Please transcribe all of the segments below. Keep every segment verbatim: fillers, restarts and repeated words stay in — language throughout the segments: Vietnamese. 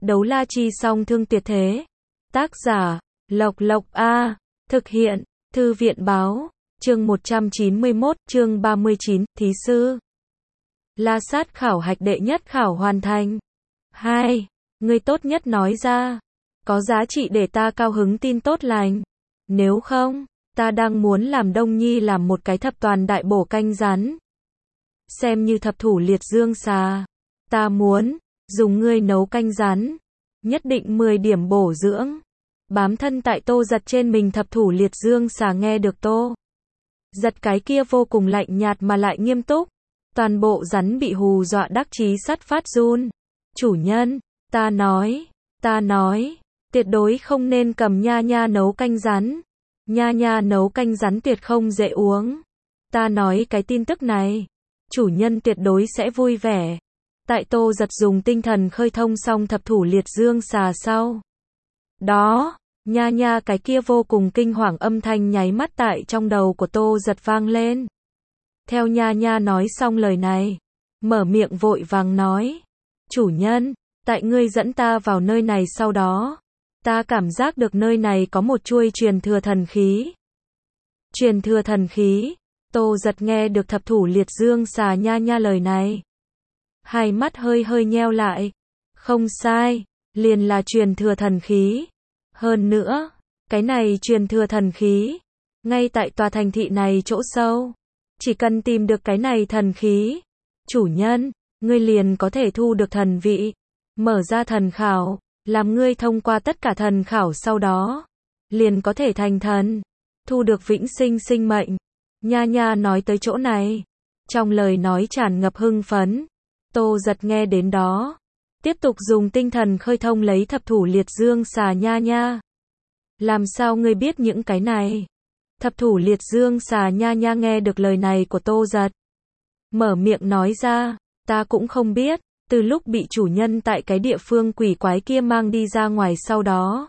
Đấu la chi song thương tuyệt thế. Tác giả, Lộc Lộc A. Thực hiện, Thư viện báo. Chương một trăm chín mươi mốt, chương ba mươi chín, thí sư. La sát khảo hạch đệ nhất khảo hoàn thành. hai. Ngươi tốt nhất nói ra. Có giá trị để ta cao hứng tin tốt lành. Nếu không, ta đang muốn làm Đông Nhi làm một cái thập toàn đại bổ canh rắn. Xem như thập thủ liệt dương xà. Ta muốn, dùng ngươi nấu canh rắn. Nhất định mười điểm bổ dưỡng. Bám thân tại Tô Giật trên mình thập thủ liệt dương xà nghe được Tô Giật cái kia vô cùng lạnh nhạt mà lại nghiêm túc. Toàn bộ rắn bị hù dọa đắc chí sắt phát run. Chủ nhân, ta nói, ta nói, tuyệt đối không nên cầm nha nha nấu canh rắn. Nha nha nấu canh rắn tuyệt không dễ uống. Ta nói cái tin tức này, chủ nhân tuyệt đối sẽ vui vẻ. Tại Tô Giật dùng tinh thần khơi thông xong thập thủ liệt dương xà sau. Đó, nha nha cái kia vô cùng kinh hoàng âm thanh nháy mắt tại trong đầu của Tô Giật vang lên. Theo nha nha nói xong lời này, mở miệng vội vàng nói. Chủ nhân, tại ngươi dẫn ta vào nơi này sau đó, ta cảm giác được nơi này có một chuôi truyền thừa thần khí. Truyền thừa thần khí, Tô Giật nghe được thập thủ liệt dương xà nha nha lời này. Hai mắt hơi hơi nheo lại. Không sai, liền là truyền thừa thần khí. Hơn nữa, cái này truyền thừa thần khí, ngay tại tòa thành thị này chỗ sâu. Chỉ cần tìm được cái này thần khí, chủ nhân, ngươi liền có thể thu được thần vị. Mở ra thần khảo, làm ngươi thông qua tất cả thần khảo sau đó, liền có thể thành thần, thu được vĩnh sinh sinh mệnh. Nha nha nói tới chỗ này, trong lời nói tràn ngập hưng phấn. Tô Giật nghe đến đó, tiếp tục dùng tinh thần khơi thông lấy thập thủ liệt dương xà nha nha. Làm sao ngươi biết những cái này? Thập thủ liệt dương xà nha nha nghe được lời này của Tô Giật, mở miệng nói ra, ta cũng không biết, từ lúc bị chủ nhân tại cái địa phương quỷ quái kia mang đi ra ngoài sau đó.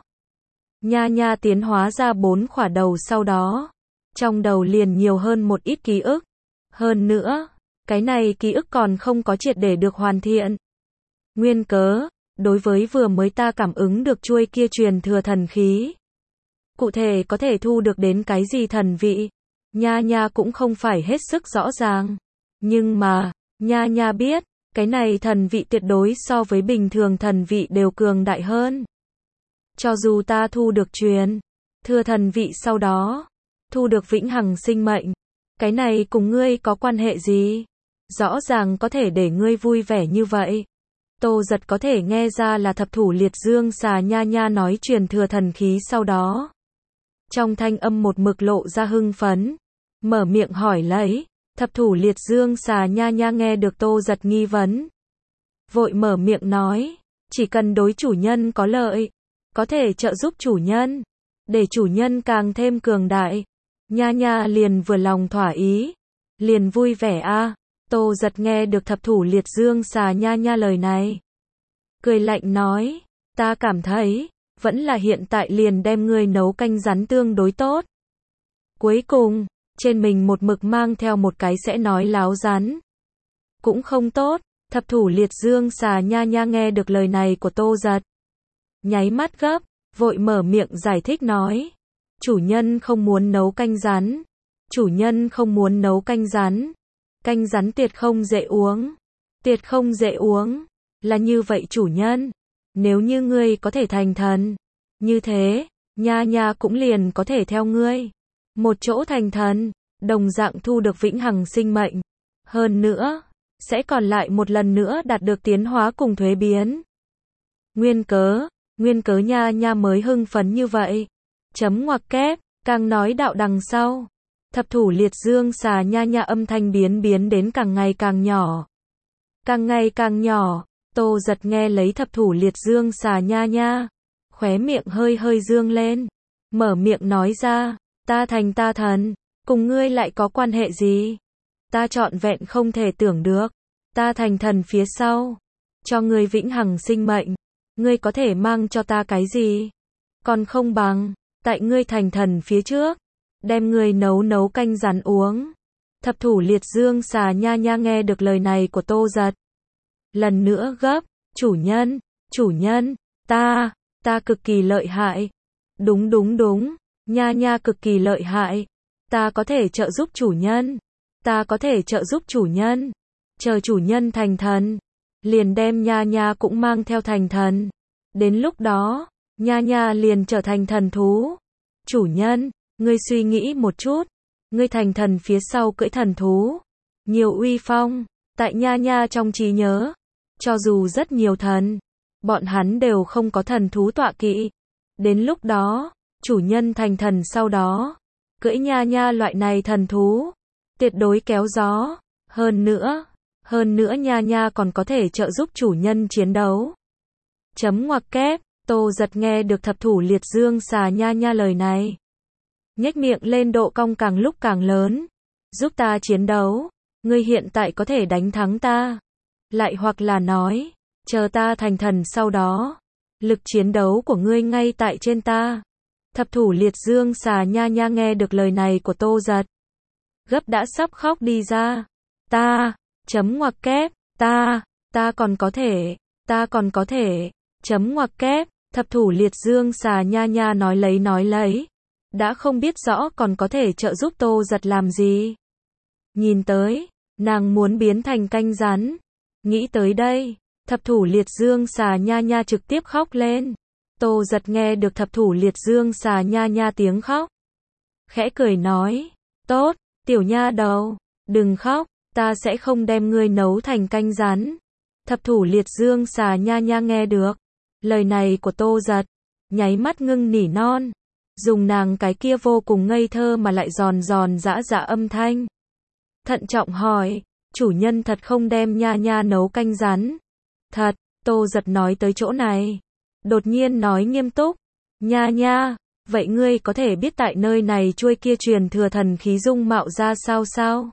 Nha nha tiến hóa ra bốn khỏa đầu sau đó, trong đầu liền nhiều hơn một ít ký ức. Hơn nữa, cái này ký ức còn không có triệt để được hoàn thiện. Nguyên cớ, đối với vừa mới ta cảm ứng được chuôi kia truyền thừa thần khí. Cụ thể có thể thu được đến cái gì thần vị, nha nha cũng không phải hết sức rõ ràng. Nhưng mà, nha nha biết, cái này thần vị tuyệt đối so với bình thường thần vị đều cường đại hơn. Cho dù ta thu được truyền thừa thần vị sau đó, thu được vĩnh hằng sinh mệnh, cái này cùng ngươi có quan hệ gì? Rõ ràng có thể để ngươi vui vẻ như vậy. Tô Giật có thể nghe ra là thập thủ liệt dương xà nha nha nói truyền thừa thần khí sau đó. Trong thanh âm một mực lộ ra hưng phấn, mở miệng hỏi lấy. Thập thủ liệt dương xà nha nha nghe được Tô Giật nghi vấn, vội mở miệng nói, chỉ cần đối chủ nhân có lợi, có thể trợ giúp chủ nhân, để chủ nhân càng thêm cường đại. Nha nha liền vừa lòng thỏa ý, liền vui vẻ a. À. Tô Giật nghe được thập thủ liệt dương xà nha nha lời này, cười lạnh nói, ta cảm thấy, vẫn là hiện tại liền đem ngươi nấu canh rắn tương đối tốt. Cuối cùng, trên mình một mực mang theo một cái sẽ nói láo rắn, cũng không tốt. Thập thủ liệt dương xà nha nha nghe được lời này của Tô Giật, nháy mắt gấp, vội mở miệng giải thích nói, chủ nhân không muốn nấu canh rắn, chủ nhân không muốn nấu canh rắn, canh rắn tuyệt không dễ uống, tuyệt không dễ uống, là như vậy chủ nhân, nếu như ngươi có thể thành thần, như thế, nha nha cũng liền có thể theo ngươi, một chỗ thành thần, đồng dạng thu được vĩnh hằng sinh mệnh, hơn nữa, sẽ còn lại một lần nữa đạt được tiến hóa cùng thuế biến. Nguyên cớ, nguyên cớ nha nha mới hưng phấn như vậy. Chấm ngoặc kép, càng nói đạo đằng sau. Thập thủ liệt dương xà nha nha âm thanh biến biến đến càng ngày càng nhỏ. Càng ngày càng nhỏ, Tô Giật nghe lấy thập thủ liệt dương xà nha nha, khóe miệng hơi hơi dương lên, mở miệng nói ra, ta thành ta thần, cùng ngươi lại có quan hệ gì? Ta trọn vẹn không thể tưởng được, ta thành thần phía sau, cho ngươi vĩnh hằng sinh mệnh, ngươi có thể mang cho ta cái gì? Còn không bằng, tại ngươi thành thần phía trước, đem ngươi nấu nấu canh rắn uống. Thập thủ liệt dương xà nha nha nghe được lời này của Tô Giật, lần nữa gấp, chủ nhân, chủ nhân, Ta, ta cực kỳ lợi hại. Đúng đúng đúng, nha nha cực kỳ lợi hại. Ta có thể trợ giúp chủ nhân. Ta có thể trợ giúp chủ nhân. Chờ chủ nhân thành thần, liền đem nha nha cũng mang theo thành thần. Đến lúc đó, nha nha liền trở thành thần thú. Chủ nhân, ngươi suy nghĩ một chút. Ngươi thành thần phía sau cưỡi thần thú. Nhiều uy phong, tại nha nha trong trí nhớ. Cho dù rất nhiều thần, bọn hắn đều không có thần thú tọa kỵ. Đến lúc đó, chủ nhân thành thần sau đó, cưỡi nha nha loại này thần thú, tuyệt đối kéo gió. Hơn nữa, hơn nữa nha nha còn có thể trợ giúp chủ nhân chiến đấu. Chấm ngoặc kép, Tô Giật nghe được thập thủ liệt dương xà nha nha lời này. Nhếch miệng lên độ cong càng lúc càng lớn. Giúp ta chiến đấu, ngươi hiện tại có thể đánh thắng ta. Lại hoặc là nói, chờ ta thành thần sau đó, lực chiến đấu của ngươi ngay tại trên ta. Thập thủ liệt dương xà nha nha nghe được lời này của Tô Giật, gấp đã sắp khóc đi ra. Ta, chấm ngoặc kép, ta, ta còn có thể, ta còn có thể, chấm ngoặc kép, thập thủ liệt dương xà nha nha nói lấy nói lấy, đã không biết rõ còn có thể trợ giúp Tô Giật làm gì. Nhìn tới, nàng muốn biến thành canh rắn. Nghĩ tới đây, thập thủ liệt dương xà nha nha trực tiếp khóc lên. Tô Giật nghe được thập thủ liệt dương xà nha nha tiếng khóc, khẽ cười nói, tốt, tiểu nha đầu, đừng khóc, ta sẽ không đem ngươi nấu thành canh rắn. Thập thủ liệt dương xà nha nha nghe được lời này của Tô Giật, nháy mắt ngưng nỉ non, dùng nàng cái kia vô cùng ngây thơ mà lại giòn giòn giã giã âm thanh. Thận trọng hỏi, chủ nhân thật không đem nha nha nấu canh rắn? Thật, Tô Giật nói tới chỗ này, đột nhiên nói nghiêm túc, nha nha, vậy ngươi có thể biết tại nơi này chuôi kia truyền thừa thần khí dung mạo ra sao sao?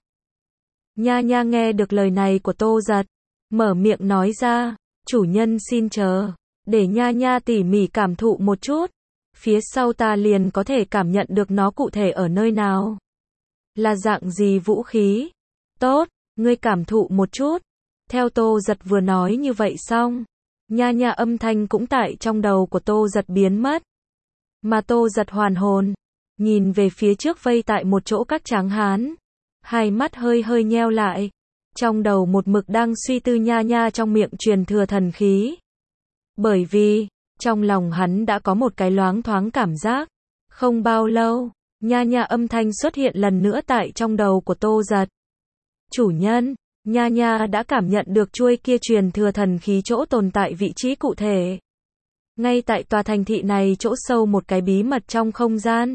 Nha nha nghe được lời này của Tô Giật, mở miệng nói ra, chủ nhân xin chờ, để nha nha tỉ mỉ cảm thụ một chút, phía sau ta liền có thể cảm nhận được nó cụ thể ở nơi nào. Là dạng gì vũ khí? Tốt, ngươi cảm thụ một chút. Theo Tô Giật vừa nói như vậy xong, nha nha âm thanh cũng tại trong đầu của Tô Giật biến mất. Mà Tô Giật hoàn hồn, nhìn về phía trước vây tại một chỗ các tráng hán, hai mắt hơi hơi nheo lại, trong đầu một mực đang suy tư nha nha trong miệng truyền thừa thần khí. Bởi vì, trong lòng hắn đã có một cái loáng thoáng cảm giác. Không bao lâu, nha nha âm thanh xuất hiện lần nữa tại trong đầu của Tô Giật. Chủ nhân, nha nha đã cảm nhận được chuôi kia truyền thừa thần khí chỗ tồn tại vị trí cụ thể. Ngay tại tòa thành thị này chỗ sâu một cái bí mật trong không gian.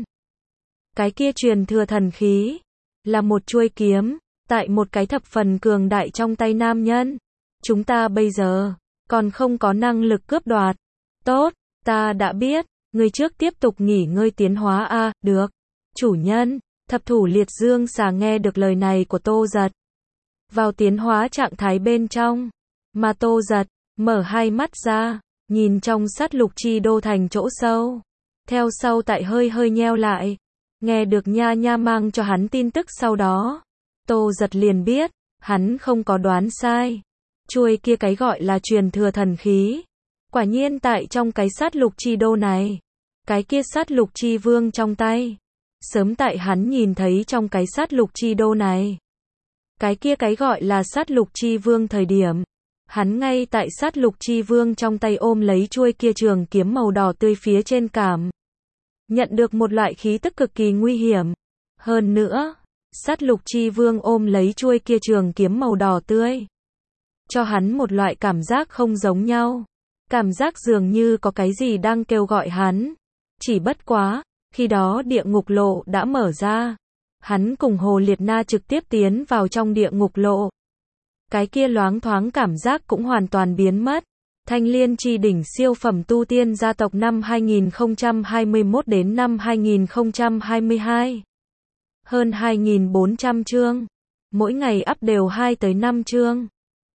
Cái kia truyền thừa thần khí là một chuôi kiếm, tại một cái thập phần cường đại trong tay nam nhân. Chúng ta bây giờ còn không có năng lực cướp đoạt. Tốt, ta đã biết, ngươi trước tiếp tục nghỉ ngơi tiến hóa a, à, được. Chủ nhân, thập thủ liệt dương xà nghe được lời này của Tô Giật, vào tiến hóa trạng thái bên trong, mà Tô Giật mở hai mắt ra, nhìn trong sát lục chi đô thành chỗ sâu. Theo sau tại hơi hơi nheo lại, nghe được nha nha mang cho hắn tin tức sau đó, Tô Giật liền biết, hắn không có đoán sai. Chuôi kia cái gọi là truyền thừa thần khí, quả nhiên tại trong cái sát lục chi đô này. Cái kia sát lục chi vương trong tay, sớm tại hắn nhìn thấy trong cái sát lục chi đô này. Cái kia cái gọi là sát lục chi vương thời điểm, hắn ngay tại sát lục chi vương trong tay ôm lấy chuôi kia trường kiếm màu đỏ tươi phía trên cảm. Nhận được một loại khí tức cực kỳ nguy hiểm. Hơn nữa, sát lục chi vương ôm lấy chuôi kia trường kiếm màu đỏ tươi, cho hắn một loại cảm giác không giống nhau. Cảm giác dường như có cái gì đang kêu gọi hắn. Chỉ bất quá, khi đó địa ngục lộ đã mở ra. Hắn cùng Hồ Liệt Na trực tiếp tiến vào trong địa ngục lộ. Cái kia loáng thoáng cảm giác cũng hoàn toàn biến mất. Thanh Liên Chi Đỉnh siêu phẩm tu tiên gia tộc năm hai nghìn không trăm hai mươi mốt đến năm hai nghìn không trăm hai mươi hai. Hơn hai nghìn bốn trăm chương. Mỗi ngày up đều hai tới năm chương.